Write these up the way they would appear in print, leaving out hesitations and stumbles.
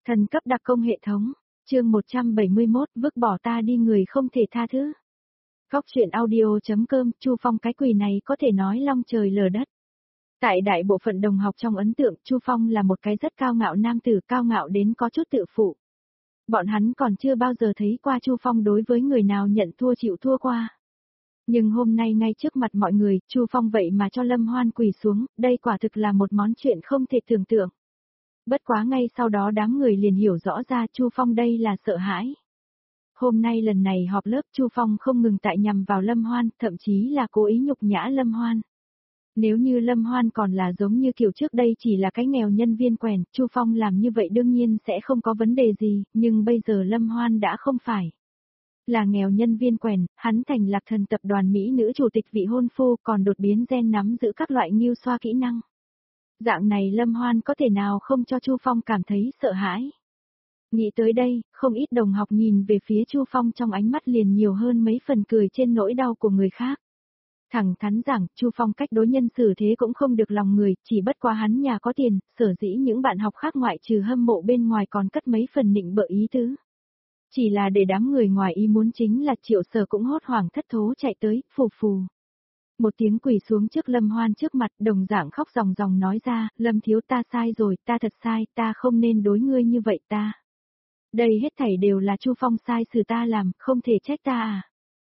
Thần cấp đặc công hệ thống, chương 171, vứt bỏ ta đi người không thể tha thứ. Góc truyện audio.com, Chu Phong cái quỷ này có thể nói long trời lở đất. Tại đại bộ phận đồng học trong ấn tượng, Chu Phong là một cái rất cao ngạo nam tử, cao ngạo đến có chút tự phụ. Bọn hắn còn chưa bao giờ thấy qua Chu Phong đối với người nào nhận thua chịu thua qua. Nhưng hôm nay ngay trước mặt mọi người, Chu Phong vậy mà cho Lâm Hoan quỳ xuống, đây quả thực là một món chuyện không thể tưởng tượng. Bất quá ngay sau đó đám người liền hiểu rõ ra Chu Phong đây là sợ hãi. Hôm nay lần này họp lớp Chu Phong không ngừng tại nhằm vào Lâm Hoan, thậm chí là cố ý nhục nhã Lâm Hoan. Nếu như Lâm Hoan còn là giống như kiểu trước đây chỉ là cái nghèo nhân viên quèn, Chu Phong làm như vậy đương nhiên sẽ không có vấn đề gì, nhưng bây giờ Lâm Hoan đã không phải. Là nghèo nhân viên quèn, hắn thành Lạc Thần tập đoàn Mỹ nữ chủ tịch vị hôn phu còn đột biến gen nắm giữ các loại nghiêu xoa kỹ năng. Dạng này Lâm Hoan có thể nào không cho Chu Phong cảm thấy sợ hãi. Nghĩ tới đây, không ít đồng học nhìn về phía Chu Phong trong ánh mắt liền nhiều hơn mấy phần cười trên nỗi đau của người khác. Thẳng thắn rằng, Chu Phong cách đối nhân xử thế cũng không được lòng người, chỉ bất quá hắn nhà có tiền, sở dĩ những bạn học khác ngoại trừ hâm mộ bên ngoài còn cất mấy phần nịnh bợ ý tứ. Chỉ là để đám người ngoài ý muốn chính là Triệu Sở cũng hốt hoảng thất thố chạy tới, phù phù. Một tiếng quỳ xuống trước Lâm Hoan trước mặt, đồng dạng khóc ròng ròng nói ra, Lâm thiếu ta sai rồi, ta thật sai, ta không nên đối ngươi như vậy ta. Đây hết thảy đều là Chu Phong sai xử ta làm, không thể trách ta à.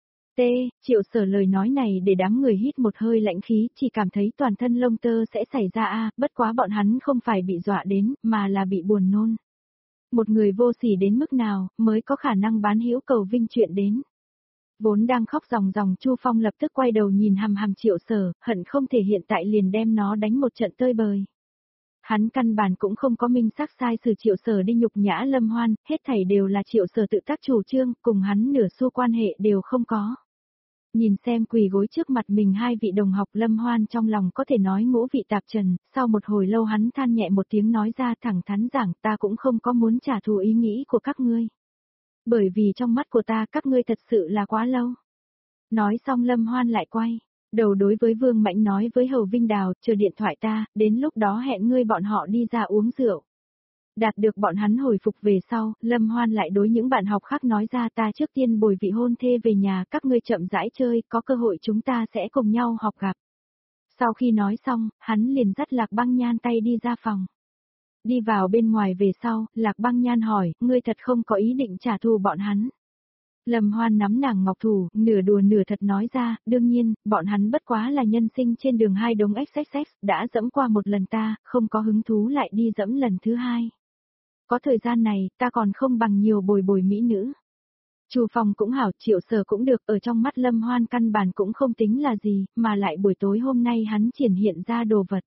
Triệu Sở lời nói này để đám người hít một hơi lạnh khí, chỉ cảm thấy toàn thân lông tơ sẽ xảy ra bất quá bọn hắn không phải bị dọa đến, mà là bị buồn nôn. Một người vô sỉ đến mức nào, mới có khả năng bán hữu cầu vinh chuyện đến. Vốn đang khóc ròng ròng Chu Phong lập tức quay đầu nhìn hằm hằm Triệu Sở, hận không thể hiện tại liền đem nó đánh một trận tơi bời. Hắn căn bản cũng không có minh xác sai xử Triệu Sở đi nhục nhã Lâm Hoan, hết thảy đều là Triệu Sở tự tác chủ trương, cùng hắn nửa xu quan hệ đều không có. Nhìn xem quỳ gối trước mặt mình hai vị đồng học Lâm Hoan trong lòng có thể nói ngũ vị tạp trần, sau một hồi lâu hắn than nhẹ một tiếng nói ra thẳng thắn rằng ta cũng không có muốn trả thù ý nghĩ của các ngươi. Bởi vì trong mắt của ta các ngươi thật sự là quá lâu. Nói xong Lâm Hoan lại quay, đầu đối với Vương Mạnh nói với Hầu Vinh Đào, chờ điện thoại ta, đến lúc đó hẹn ngươi bọn họ đi ra uống rượu. Đạt được bọn hắn hồi phục về sau, Lâm Hoan lại đối những bạn học khác nói ra ta trước tiên bồi vị hôn thê về nhà, các ngươi chậm rãi chơi, có cơ hội chúng ta sẽ cùng nhau họp gặp. Sau khi nói xong, hắn liền dắt Lạc Băng Nhan tay đi ra phòng. Đi vào bên ngoài về sau, Lạc Băng Nhan hỏi, ngươi thật không có ý định trả thù bọn hắn. Lâm Hoan nắm nàng ngọc thủ, nửa đùa nửa thật nói ra, đương nhiên, bọn hắn bất quá là nhân sinh trên đường hai đống XXX, đã dẫm qua một lần ta, không có hứng thú lại đi dẫm lần thứ hai. Có thời gian này, ta còn không bằng nhiều bồi bồi mỹ nữ. Chu Phong cũng hảo, Triệu Sở cũng được, ở trong mắt Lâm Hoan căn bản cũng không tính là gì, mà lại buổi tối hôm nay hắn triển hiện ra đồ vật.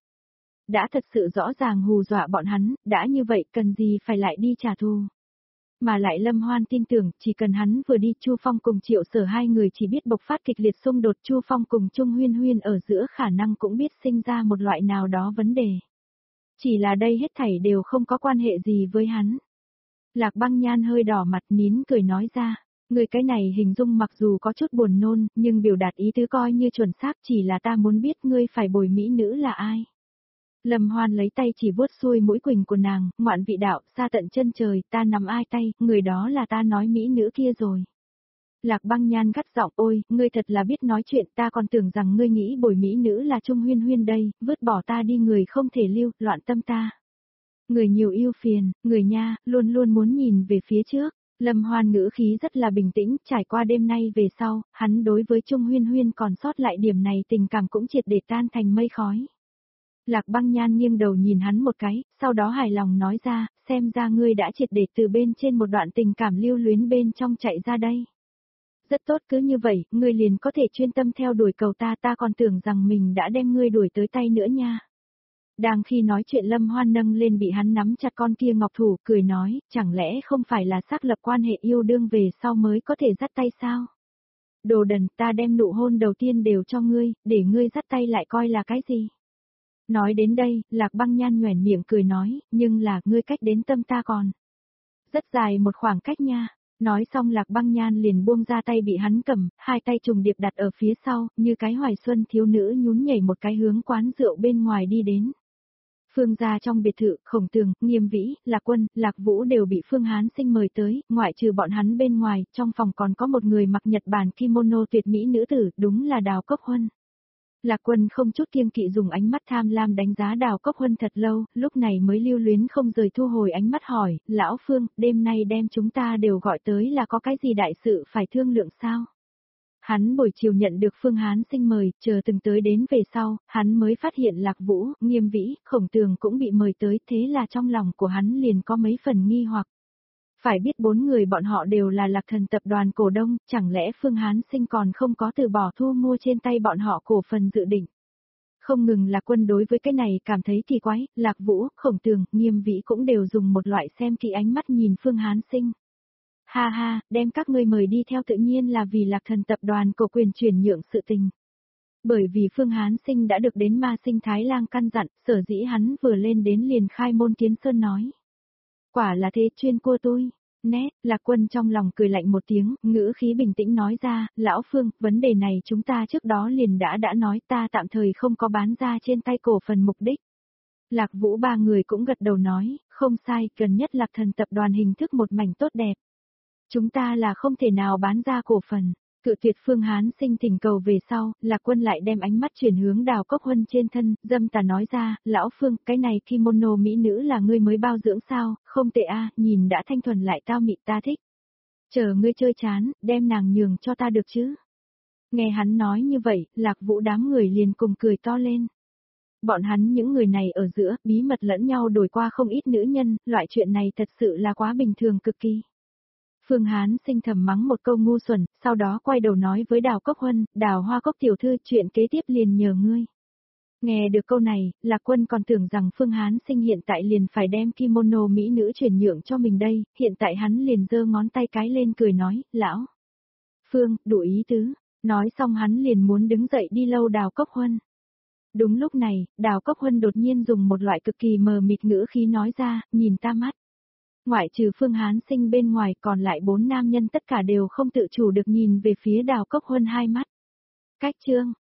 Đã thật sự rõ ràng hù dọa bọn hắn, đã như vậy cần gì phải lại đi trả thù. Mà lại Lâm Hoan tin tưởng, chỉ cần hắn vừa đi Chu Phong cùng Triệu Sở hai người chỉ biết bộc phát kịch liệt xung đột Chu Phong cùng Trung Huyên Huyên ở giữa khả năng cũng biết sinh ra một loại nào đó vấn đề. Chỉ là đây hết thảy đều không có quan hệ gì với hắn. Lạc Băng Nhan hơi đỏ mặt nín cười nói ra, người cái này hình dung mặc dù có chút buồn nôn, nhưng biểu đạt ý tứ coi như chuẩn xác, chỉ là ta muốn biết ngươi phải bồi mỹ nữ là ai. Lâm Hoan lấy tay chỉ vuốt xuôi mũi quỳnh của nàng, ngoạn vị đạo, xa tận chân trời, ta nắm ai tay, người đó là ta nói mỹ nữ kia rồi. Lạc Băng Nhan gắt giọng, ôi, ngươi thật là biết nói chuyện, ta còn tưởng rằng ngươi nghĩ bồi mỹ nữ là Trung Huyên Huyên đây, vứt bỏ ta đi người không thể lưu, loạn tâm ta. Người nhiều yêu phiền, người nha, luôn luôn muốn nhìn về phía trước. Lâm Hoan ngữ khí rất là bình tĩnh, trải qua đêm nay về sau, hắn đối với Trung Huyên Huyên còn sót lại điểm này tình cảm cũng triệt để tan thành mây khói. Lạc Băng Nhan nghiêng đầu nhìn hắn một cái, sau đó hài lòng nói ra, xem ra ngươi đã triệt để từ bên trên một đoạn tình cảm lưu luyến bên trong chạy ra đây. Rất tốt, cứ như vậy, ngươi liền có thể chuyên tâm theo đuổi cầu ta, ta còn tưởng rằng mình đã đem ngươi đuổi tới tay nữa nha. Đang khi nói chuyện Lâm Hoan nâng lên bị hắn nắm chặt con kia ngọc thủ, cười nói, chẳng lẽ không phải là xác lập quan hệ yêu đương về sau mới có thể dắt tay sao? Đồ đần, ta đem nụ hôn đầu tiên đều cho ngươi, để ngươi dắt tay lại coi là cái gì? Nói đến đây, Lạc Băng Nhan nhoẻn miệng cười nói, nhưng là, ngươi cách đến tâm ta còn rất dài một khoảng cách nha. Nói xong Lạc Băng Nhan liền buông ra tay bị hắn cầm, hai tay trùng điệp đặt ở phía sau, như cái hoài xuân thiếu nữ nhún nhảy một cái hướng quán rượu bên ngoài đi đến. Phương gia trong biệt thự, Khổng Tường, Nghiêm Vĩ, Lạc Quân, Lạc Vũ đều bị Phương Hán Sinh mời tới, ngoại trừ bọn hắn bên ngoài, trong phòng còn có một người mặc Nhật Bản kimono tuyệt mỹ nữ tử, đúng là Đào Cốc Huân. Lạc Quân không chút kiêng kỵ dùng ánh mắt tham lam đánh giá Đào Cốc Huân thật lâu, lúc này mới lưu luyến không rời thu hồi ánh mắt hỏi, lão Phương, đêm nay đem chúng ta đều gọi tới là có cái gì đại sự phải thương lượng sao? Hắn buổi chiều nhận được Phương Hán Sinh mời, chờ từng tới đến về sau, hắn mới phát hiện Lạc Vũ, Nghiêm Vĩ, Khổng Tường cũng bị mời tới, thế là trong lòng của hắn liền có mấy phần nghi hoặc. Phải biết 4 người bọn họ đều là Lạc Thần tập đoàn cổ đông, chẳng lẽ Phương Hán Sinh còn không có từ bỏ thu mua trên tay bọn họ cổ phần dự định. Không ngừng Lạc Quân đối với cái này cảm thấy kỳ quái, Lạc Vũ, Khổng Tường, Nghiêm Vĩ cũng đều dùng một loại xem kỹ ánh mắt nhìn Phương Hán Sinh. Ha ha, đem các ngươi mời đi theo tự nhiên là vì Lạc Thần tập đoàn cổ quyền chuyển nhượng sự tình. Bởi vì Phương Hán Sinh đã được đến Ma Sinh Thái Lang căn dặn, sở dĩ hắn vừa lên đến liền khai môn kiến sơn nói. Quả là thế, chuyên cua tôi. Nét, Lạc Quân trong lòng cười lạnh một tiếng, ngữ khí bình tĩnh nói ra, lão Phương, vấn đề này chúng ta trước đó liền đã nói, ta tạm thời không có bán ra trên tay cổ phần mục đích. Lạc Vũ ba người cũng gật đầu nói, không sai, gần nhất Lạc Thần tập đoàn hình thức một mảnh tốt đẹp. Chúng ta là không thể nào bán ra cổ phần. Cự tuyệt Phương Hán Sinh thỉnh cầu về sau, Lạc Quân lại đem ánh mắt chuyển hướng Đào Cốc Huân trên thân, dâm tà nói ra, lão Phương, cái này kimono mỹ nữ là ngươi mới bao dưỡng sao, không tệ a, nhìn đã thanh thuần lại tao mị ta thích. Chờ ngươi chơi chán, đem nàng nhường cho ta được chứ. Nghe hắn nói như vậy, Lạc Vũ đám người liền cùng cười to lên. Bọn hắn những người này ở giữa, bí mật lẫn nhau đổi qua không ít nữ nhân, loại chuyện này thật sự là quá bình thường cực kỳ. Phương Hán Sinh thầm mắng một câu ngu xuẩn, sau đó quay đầu nói với Đào Cốc Huân, Đào Hoa Cốc tiểu thư, chuyện kế tiếp liền nhờ ngươi. Nghe được câu này, Lạc Quân còn tưởng rằng Phương Hán Sinh hiện tại liền phải đem kimono mỹ nữ chuyển nhượng cho mình đây, hiện tại hắn liền giơ ngón tay cái lên cười nói, lão Phương, đủ ý tứ, nói xong hắn liền muốn đứng dậy đi lâu Đào Cốc Huân. Đúng lúc này, Đào Cốc Huân đột nhiên dùng một loại cực kỳ mờ mịt ngữ khí nói ra, nhìn ta mắt. Ngoại trừ Phương Hán Sinh bên ngoài còn lại 4 nam nhân tất cả đều không tự chủ được nhìn về phía Đào Cốc Huân hai mắt. Cách chương